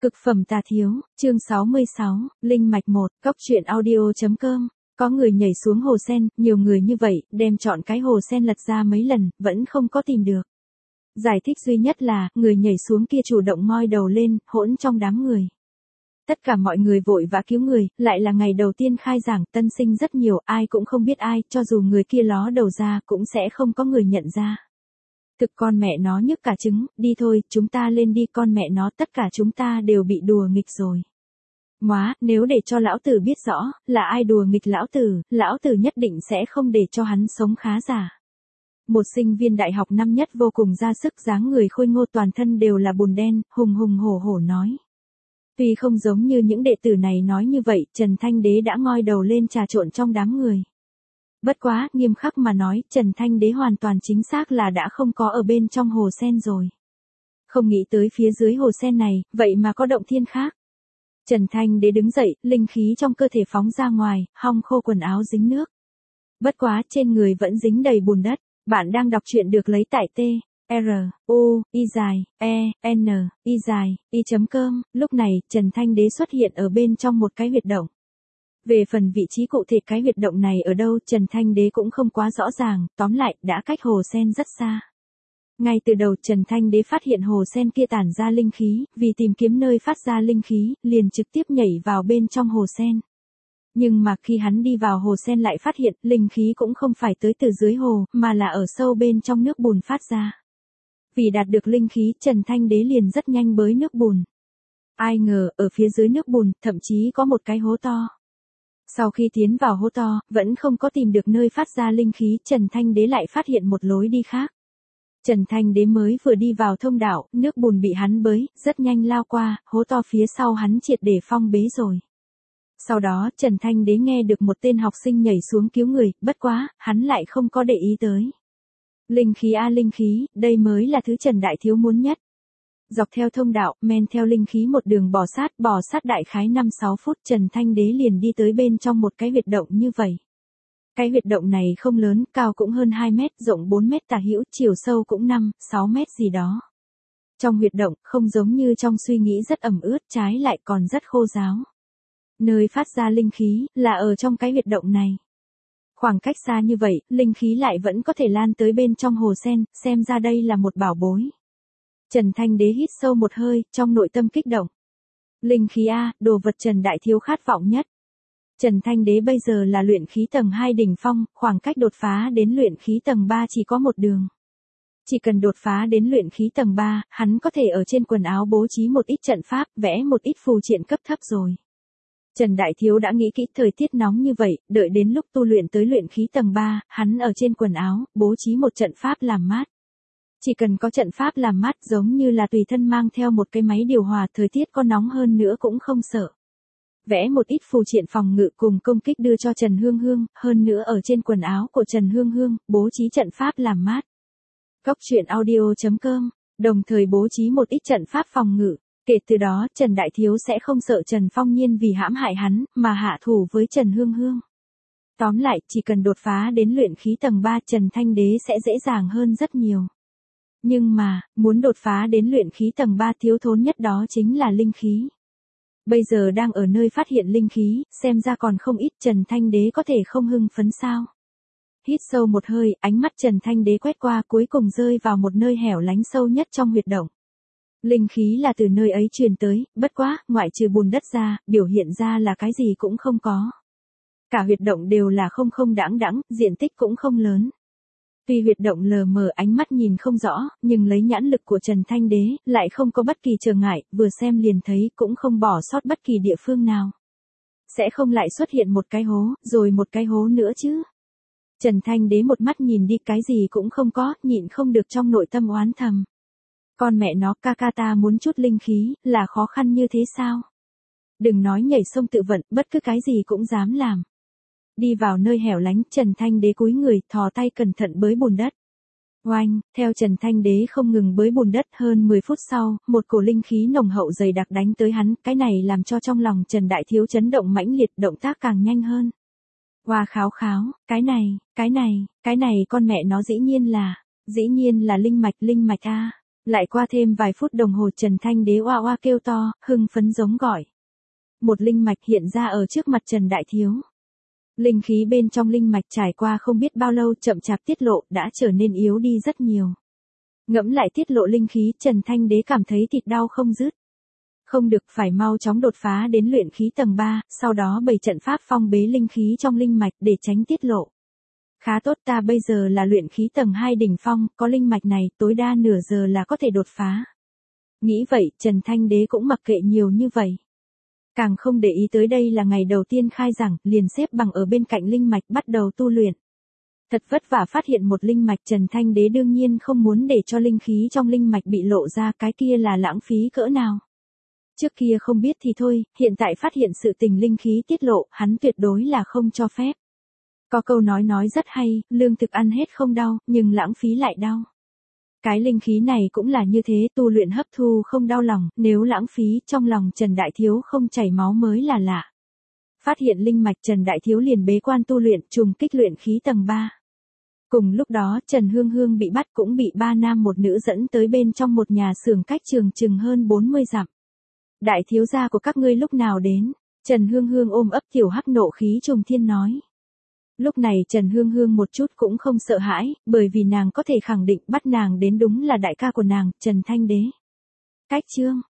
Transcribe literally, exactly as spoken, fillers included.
Cực phẩm tà thiếu, chương sáu mươi sáu, Linh mạch một, cốc truyện audio.com. Có người nhảy xuống hồ sen, nhiều người như vậy, đem chọn cái hồ sen lật ra mấy lần, vẫn không có tìm được. Giải thích duy nhất là, người nhảy xuống kia chủ động ngoi đầu lên, hỗn trong đám người. Tất cả mọi người vội vã cứu người, lại là ngày đầu tiên khai giảng, tân sinh rất nhiều, ai cũng không biết ai, cho dù người kia ló đầu ra, cũng sẽ không có người nhận ra. Thực con mẹ nó nhức cả trứng, đi thôi, chúng ta lên đi, con mẹ nó, tất cả chúng ta đều bị đùa nghịch rồi. Móa, nếu để cho lão tử biết rõ, là ai đùa nghịch lão tử, lão tử nhất định sẽ không để cho hắn sống khá giả. Một sinh viên đại học năm nhất vô cùng ra sức, dáng người khôi ngô, toàn thân đều là bùn đen, hùng hùng hổ hổ nói. Tuy không giống như những đệ tử này nói như vậy, Trần Thanh Đế đã ngoi đầu lên trà trộn trong đám người. Bất quá, nghiêm khắc mà nói, Trần Thanh Đế hoàn toàn chính xác là đã không có ở bên trong hồ sen rồi. Không nghĩ tới phía dưới hồ sen này, vậy mà có động thiên khác. Trần Thanh Đế đứng dậy, linh khí trong cơ thể phóng ra ngoài, hong khô quần áo dính nước. Bất quá, trên người vẫn dính đầy bùn đất. Bạn đang đọc truyện được lấy tại T, R, U, I dài, E, N, I dài, I.com. Lúc này, Trần Thanh Đế xuất hiện ở bên trong một cái huyệt động. Về phần vị trí cụ thể cái huyệt động này ở đâu, Trần Thanh Đế cũng không quá rõ ràng, tóm lại, đã cách hồ sen rất xa. Ngay từ đầu Trần Thanh Đế phát hiện hồ sen kia tản ra linh khí, vì tìm kiếm nơi phát ra linh khí, liền trực tiếp nhảy vào bên trong hồ sen. Nhưng mà khi hắn đi vào hồ sen lại phát hiện, linh khí cũng không phải tới từ dưới hồ, mà là ở sâu bên trong nước bùn phát ra. Vì đạt được linh khí, Trần Thanh Đế liền rất nhanh bới nước bùn. Ai ngờ, ở phía dưới nước bùn, thậm chí có một cái hố to. Sau khi tiến vào hố to, vẫn không có tìm được nơi phát ra linh khí, Trần Thanh Đế lại phát hiện một lối đi khác. Trần Thanh Đế mới vừa đi vào thông đạo, nước bùn bị hắn bới, rất nhanh lao qua, hố to phía sau hắn triệt để phong bế rồi. Sau đó, Trần Thanh Đế nghe được một tên học sinh nhảy xuống cứu người, bất quá, hắn lại không có để ý tới. Linh khí a linh khí, đây mới là thứ Trần Đại Thiếu muốn nhất. Dọc theo thông đạo, men theo linh khí một đường bò sát, bò sát đại khái năm sáu phút, Trần Thanh Đế liền đi tới bên trong một cái huyệt động như vậy. Cái huyệt động này không lớn, cao cũng hơn hai mét, rộng bốn mét tả hữu, chiều sâu cũng năm, sáu mét gì đó. Trong huyệt động, không giống như trong suy nghĩ rất ẩm ướt, trái lại còn rất khô ráo. Nơi phát ra linh khí, là ở trong cái huyệt động này. Khoảng cách xa như vậy, linh khí lại vẫn có thể lan tới bên trong hồ sen, xem ra đây là một bảo bối. Trần Thanh Đế hít sâu một hơi, trong nội tâm kích động. Linh khí A, đồ vật Trần Đại Thiếu khát vọng nhất. Trần Thanh Đế bây giờ là luyện khí tầng hai đỉnh phong, khoảng cách đột phá đến luyện khí tầng ba chỉ có một đường. Chỉ cần đột phá đến luyện khí tầng ba, hắn có thể ở trên quần áo bố trí một ít trận pháp, vẽ một ít phù triện cấp thấp rồi. Trần Đại Thiếu đã nghĩ kỹ thời tiết nóng như vậy, đợi đến lúc tu luyện tới luyện khí tầng ba, hắn ở trên quần áo, bố trí một trận pháp làm mát. Chỉ cần có trận pháp làm mát giống như là tùy thân mang theo một cái máy điều hòa, thời tiết có nóng hơn nữa cũng không sợ. Vẽ một ít phù triện phòng ngự cùng công kích đưa cho Trần Hương Hương, hơn nữa ở trên quần áo của Trần Hương Hương, bố trí trận pháp làm mát. Cốc truyện audio.com, đồng thời bố trí một ít trận pháp phòng ngự. Kể từ đó, Trần Đại Thiếu sẽ không sợ Trần Phong Nhiên vì hãm hại hắn, mà hạ thủ với Trần Hương Hương. Tóm lại, chỉ cần đột phá đến luyện khí tầng ba, Trần Thanh Đế sẽ dễ dàng hơn rất nhiều. Nhưng mà, muốn đột phá đến luyện khí tầng ba thiếu thốn nhất đó chính là linh khí. Bây giờ đang ở nơi phát hiện linh khí, xem ra còn không ít, Trần Thanh Đế có thể không hưng phấn sao. Hít sâu một hơi, ánh mắt Trần Thanh Đế quét qua cuối cùng rơi vào một nơi hẻo lánh sâu nhất trong huyệt động. Linh khí là từ nơi ấy truyền tới, bất quá, ngoại trừ bùn đất ra, biểu hiện ra là cái gì cũng không có. Cả huyệt động đều là không không đãng đãng, diện tích cũng không lớn. Tuy huyệt động lờ mờ ánh mắt nhìn không rõ, nhưng lấy nhãn lực của Trần Thanh Đế, lại không có bất kỳ trở ngại, vừa xem liền thấy, cũng không bỏ sót bất kỳ địa phương nào. Sẽ không lại xuất hiện một cái hố, rồi một cái hố nữa chứ. Trần Thanh Đế một mắt nhìn đi, cái gì cũng không có, nhịn không được trong nội tâm oán thầm. Con mẹ nó, ca ca ta muốn chút linh khí, là khó khăn như thế sao? Đừng nói nhảy sông tự vận, bất cứ cái gì cũng dám làm. Đi vào nơi hẻo lánh, Trần Thanh Đế cúi người, thò tay cẩn thận bới bùn đất. Oanh, theo Trần Thanh Đế không ngừng bới bùn đất, hơn mười phút sau, một cổ linh khí nồng hậu dày đặc đánh tới hắn, cái này làm cho trong lòng Trần Đại Thiếu chấn động mãnh liệt, động tác càng nhanh hơn. Hoa kháo kháo, cái này, cái này, cái này con mẹ nó dĩ nhiên là, dĩ nhiên là linh mạch, linh mạch a. Lại qua thêm vài phút đồng hồ Trần Thanh Đế oa oa kêu to, hưng phấn giống gọi. Một linh mạch hiện ra ở trước mặt Trần Đại Thiếu. Linh khí bên trong linh mạch trải qua không biết bao lâu chậm chạp tiết lộ đã trở nên yếu đi rất nhiều. Ngẫm lại tiết lộ linh khí Trần Thanh Đế cảm thấy thịt đau không dứt. Không được phải mau chóng đột phá đến luyện khí tầng ba, sau đó bày trận pháp phong bế linh khí trong linh mạch để tránh tiết lộ. Khá tốt ta bây giờ là luyện khí tầng hai đỉnh phong, có linh mạch này tối đa nửa giờ là có thể đột phá. Nghĩ vậy Trần Thanh Đế cũng mặc kệ nhiều như vậy. Càng không để ý tới đây là ngày đầu tiên khai giảng, liền xếp bằng ở bên cạnh linh mạch bắt đầu tu luyện. Thật vất vả phát hiện một linh mạch Trần Thanh Đế đương nhiên không muốn để cho linh khí trong linh mạch bị lộ ra, cái kia là lãng phí cỡ nào. Trước kia không biết thì thôi, hiện tại phát hiện sự tình linh khí tiết lộ, hắn tuyệt đối là không cho phép. Có câu nói nói rất hay, lương thực ăn hết không đau, nhưng lãng phí lại đau. Cái linh khí này cũng là như thế, tu luyện hấp thu không đau lòng, nếu lãng phí trong lòng Trần Đại Thiếu không chảy máu mới là lạ. Phát hiện linh mạch Trần Đại Thiếu liền bế quan tu luyện trùng kích luyện khí tầng ba. Cùng lúc đó Trần Hương Hương bị bắt cũng bị ba nam một nữ dẫn tới bên trong một nhà xưởng cách trường chừng hơn bốn mươi dặm. Đại thiếu gia của các ngươi lúc nào đến? Trần Hương Hương ôm ấp tiểu hắc nộ khí trùng thiên nói. Lúc này Trần Hương Hương một chút cũng không sợ hãi, bởi vì nàng có thể khẳng định bắt nàng đến đúng là đại ca của nàng, Trần Thanh Đế. Cách chương